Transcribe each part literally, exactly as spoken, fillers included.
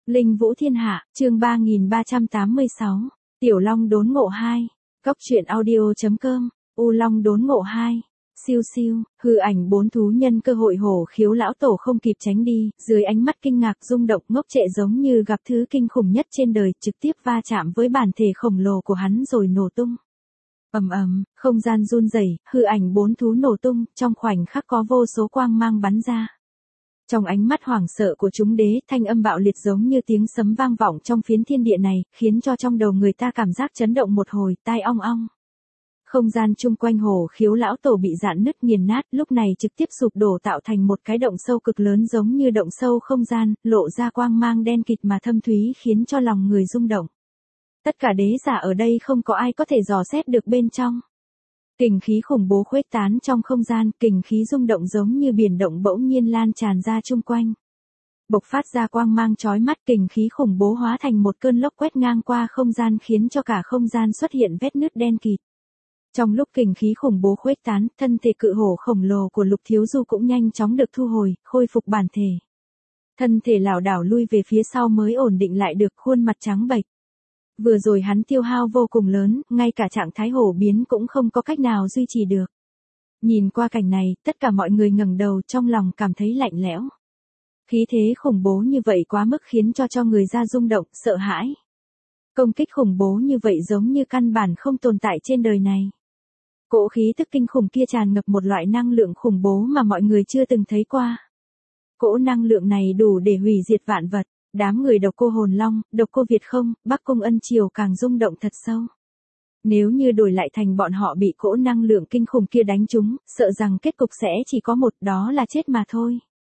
Linh Vũ Thiên Hạ, chương ba nghìn ba trăm tám mươi sáu. Tiểu Long đốn ngộ hai. Cóc truyện audio.com. U Long đốn ngộ hai. Siêu siêu, hư ảnh bốn thú nhân cơ hội hổ khiếu lão tổ không kịp tránh đi, dưới ánh mắt kinh ngạc rung động ngốc trệ giống như gặp thứ kinh khủng nhất trên đời, trực tiếp va chạm với bản thể khổng lồ của hắn rồi nổ tung. Ầm ầm, không gian run rẩy, hư ảnh bốn thú nổ tung, trong khoảnh khắc có vô số quang mang bắn ra. Trong ánh mắt hoảng sợ của chúng đế, thanh âm bạo liệt giống như tiếng sấm vang vọng trong phiến thiên địa này, khiến cho trong đầu người ta cảm giác chấn động một hồi, tai ong ong. Không gian chung quanh hổ khiếu lão tổ bị rạn nứt nghiền nát, lúc này trực tiếp sụp đổ tạo thành một cái động sâu cực lớn giống như động sâu không gian, lộ ra quang mang đen kịt mà thâm thúy khiến cho lòng người rung động. Tất cả đế giả ở đây không có ai có thể dò xét được bên trong. Kình khí khủng bố khuếch tán trong không gian, kình khí rung động giống như biển động bỗng nhiên lan tràn ra chung quanh. Bộc phát ra quang mang chói mắt, kình khí khủng bố hóa thành một cơn lốc quét ngang qua không gian khiến cho cả không gian xuất hiện vết nứt đen kịt. Trong lúc kình khí khủng bố khuếch tán, thân thể cự hổ khổng lồ của Lục Thiếu Du cũng nhanh chóng được thu hồi, khôi phục bản thể. Thân thể lảo đảo lui về phía sau mới ổn định lại được, khuôn mặt trắng bệch. Vừa rồi hắn tiêu hao vô cùng lớn, ngay cả trạng thái hổ biến cũng không có cách nào duy trì được. Nhìn qua cảnh này, tất cả mọi người ngẩng đầu trong lòng cảm thấy lạnh lẽo. Khí thế khủng bố như vậy quá mức khiến cho cho người ra rung động, sợ hãi. Công kích khủng bố như vậy giống như căn bản không tồn tại trên đời này. Cỗ khí tức kinh khủng kia tràn ngập một loại năng lượng khủng bố mà mọi người chưa từng thấy qua. Cỗ năng lượng này đủ để hủy diệt vạn vật. Đám người Độc Cô Hồn Long, Độc Cô Việt Không, Bắc Cung Ân Triều càng rung động thật sâu. Nếu như đổi lại thành bọn họ bị cỗ năng lượng kinh khủng kia đánh trúng, sợ rằng kết cục sẽ chỉ có một, đó là chết mà thôi.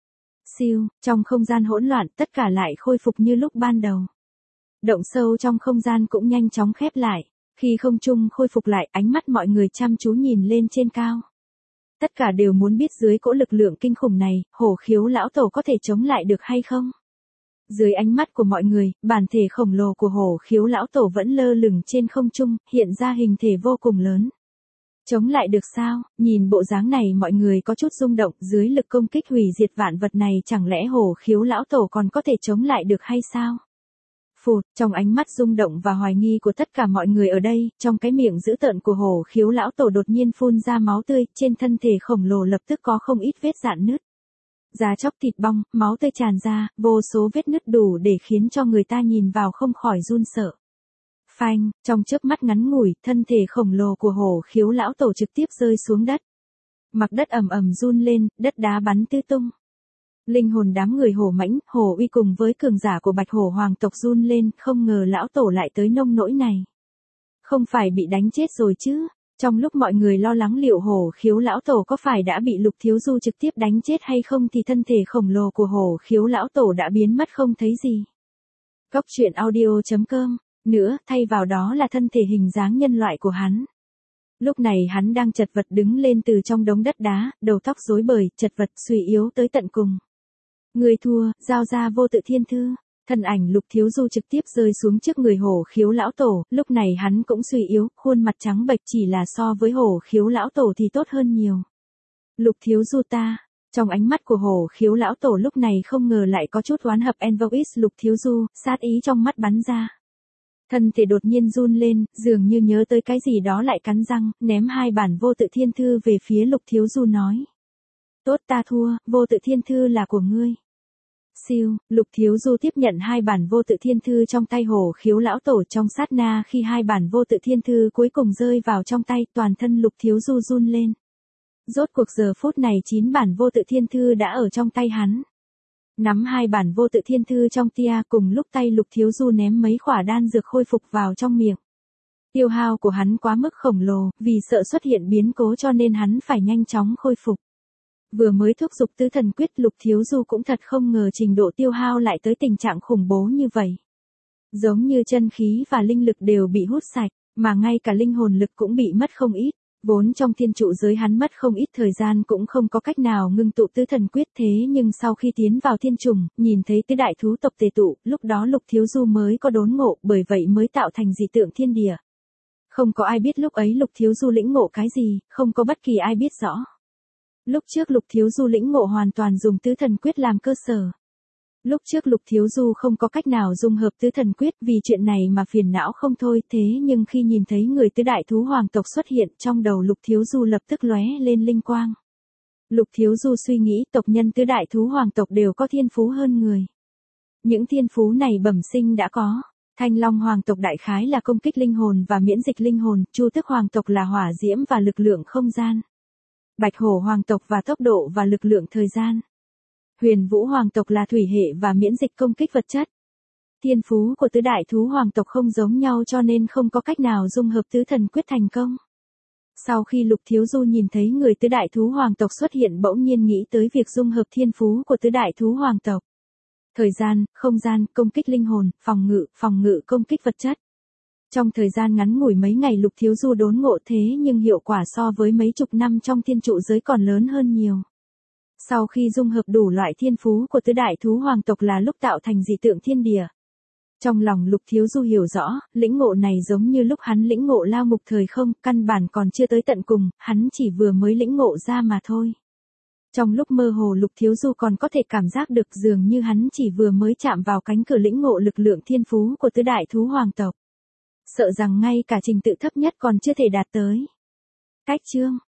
Siêu, trong không gian hỗn loạn, tất cả lại khôi phục như lúc ban đầu. Động sâu trong không gian cũng nhanh chóng khép lại. Khi không trung khôi phục lại, ánh mắt mọi người chăm chú nhìn lên trên cao. Tất cả đều muốn biết dưới cỗ lực lượng kinh khủng này, hổ khiếu lão tổ có thể chống lại được hay không? Dưới ánh mắt của mọi người, bản thể khổng lồ của hổ khiếu lão tổ vẫn lơ lửng trên không trung, hiện ra hình thể vô cùng lớn. Chống lại được sao? Nhìn bộ dáng này mọi người có chút rung động, dưới lực công kích hủy diệt vạn vật này chẳng lẽ hổ khiếu lão tổ còn có thể chống lại được hay sao? Phụt, trong ánh mắt rung động và hoài nghi của tất cả mọi người ở đây, trong cái miệng dữ tợn của hổ khiếu lão tổ đột nhiên phun ra máu tươi, trên thân thể khổng lồ lập tức có không ít vết rạn nứt. Da chóc thịt bong, máu tươi tràn ra, vô số vết nứt đủ để khiến cho người ta nhìn vào không khỏi run sợ. Phanh, trong chớp mắt ngắn ngủi, thân thể khổng lồ của hổ khiếu lão tổ trực tiếp rơi xuống đất. Mặt đất ầm ầm run lên, đất đá bắn tứ tung. Linh hồn đám người hổ mãnh, hổ uy cùng với cường giả của Bạch Hổ hoàng tộc run lên, không ngờ lão tổ lại tới nông nỗi này. Không phải bị đánh chết rồi chứ? Trong lúc mọi người lo lắng liệu hổ khiếu lão tổ có phải đã bị Lục Thiếu Du trực tiếp đánh chết hay không thì thân thể khổng lồ của hổ khiếu lão tổ đã biến mất không thấy gì. Cóc truyện audio.com. Nữa, thay vào đó là thân thể hình dáng nhân loại của hắn. Lúc này hắn đang chật vật đứng lên từ trong đống đất đá, đầu tóc rối bời, chật vật, suy yếu tới tận cùng. Người thua, giao ra vô tự thiên thư. Thân ảnh Lục Thiếu Du trực tiếp rơi xuống trước người hổ khiếu lão tổ, lúc này hắn cũng suy yếu, khuôn mặt trắng bệch, chỉ là so với hổ khiếu lão tổ thì tốt hơn nhiều. Lục Thiếu Du ta, trong ánh mắt của hổ khiếu lão tổ lúc này không ngờ lại có chút oán hận Envois Lục Thiếu Du, sát ý trong mắt bắn ra. Thân thể đột nhiên run lên, dường như nhớ tới cái gì đó lại cắn răng, ném hai bản vô tự thiên thư về phía Lục Thiếu Du nói. Tốt ta thua, vô tự thiên thư là của ngươi. Siêu, Lục Thiếu Du tiếp nhận hai bản vô tự thiên thư trong tay hổ khiếu lão tổ, trong sát na khi hai bản vô tự thiên thư cuối cùng rơi vào trong tay, toàn thân Lục Thiếu Du run lên. Rốt cuộc giờ phút này chín bản vô tự thiên thư đã ở trong tay hắn. Nắm hai bản vô tự thiên thư trong tia, cùng lúc tay Lục Thiếu Du ném mấy quả đan dược khôi phục vào trong miệng. Tiêu hao của hắn quá mức khổng lồ, vì sợ xuất hiện biến cố cho nên hắn phải nhanh chóng khôi phục. Vừa mới thúc giục tứ thần quyết, Lục Thiếu Du cũng thật không ngờ trình độ tiêu hao lại tới tình trạng khủng bố như vậy. Giống như chân khí và linh lực đều bị hút sạch, mà ngay cả linh hồn lực cũng bị mất không ít. Vốn trong thiên trụ giới hắn mất không ít thời gian cũng không có cách nào ngưng tụ tứ thần quyết, thế nhưng sau khi tiến vào thiên trùng, nhìn thấy tứ đại thú tộc tề tụ, lúc đó Lục Thiếu Du mới có đốn ngộ, bởi vậy mới tạo thành dị tượng thiên địa. Không có ai biết lúc ấy Lục Thiếu Du lĩnh ngộ cái gì, không có bất kỳ ai biết rõ. Lúc trước Lục Thiếu Du lĩnh ngộ hoàn toàn dùng tứ thần quyết làm cơ sở. Lúc trước Lục Thiếu Du không có cách nào dung hợp tứ thần quyết vì chuyện này mà phiền não không thôi, thế nhưng khi nhìn thấy người tứ đại thú hoàng tộc xuất hiện trong đầu Lục Thiếu Du lập tức lóe lên linh quang. Lục Thiếu Du suy nghĩ tộc nhân tứ đại thú hoàng tộc đều có thiên phú hơn người. Những thiên phú này bẩm sinh đã có. Thanh Long hoàng tộc đại khái là công kích linh hồn và miễn dịch linh hồn, Chu Tước hoàng tộc là hỏa diễm và lực lượng không gian. Bạch Hổ hoàng tộc và tốc độ và lực lượng thời gian. Huyền Vũ hoàng tộc là thủy hệ và miễn dịch công kích vật chất. Thiên phú của tứ đại thú hoàng tộc không giống nhau cho nên không có cách nào dung hợp tứ thần quyết thành công. Sau khi Lục Thiếu Du nhìn thấy người tứ đại thú hoàng tộc xuất hiện bỗng nhiên nghĩ tới việc dung hợp thiên phú của tứ đại thú hoàng tộc. Thời gian, không gian, công kích linh hồn, phòng ngự, phòng ngự công kích vật chất. Trong thời gian ngắn ngủi mấy ngày Lục Thiếu Du đốn ngộ thế nhưng hiệu quả so với mấy chục năm trong thiên trụ giới còn lớn hơn nhiều. Sau khi dung hợp đủ loại thiên phú của tứ đại thú hoàng tộc là lúc tạo thành dị tượng thiên địa. Trong lòng Lục Thiếu Du hiểu rõ, lĩnh ngộ này giống như lúc hắn lĩnh ngộ lao ngục thời không, căn bản còn chưa tới tận cùng, hắn chỉ vừa mới lĩnh ngộ ra mà thôi. Trong lúc mơ hồ Lục Thiếu Du còn có thể cảm giác được dường như hắn chỉ vừa mới chạm vào cánh cửa lĩnh ngộ lực lượng thiên phú của tứ đại thú hoàng tộc. Sợ rằng ngay cả trình tự thấp nhất còn chưa thể đạt tới. Cách chương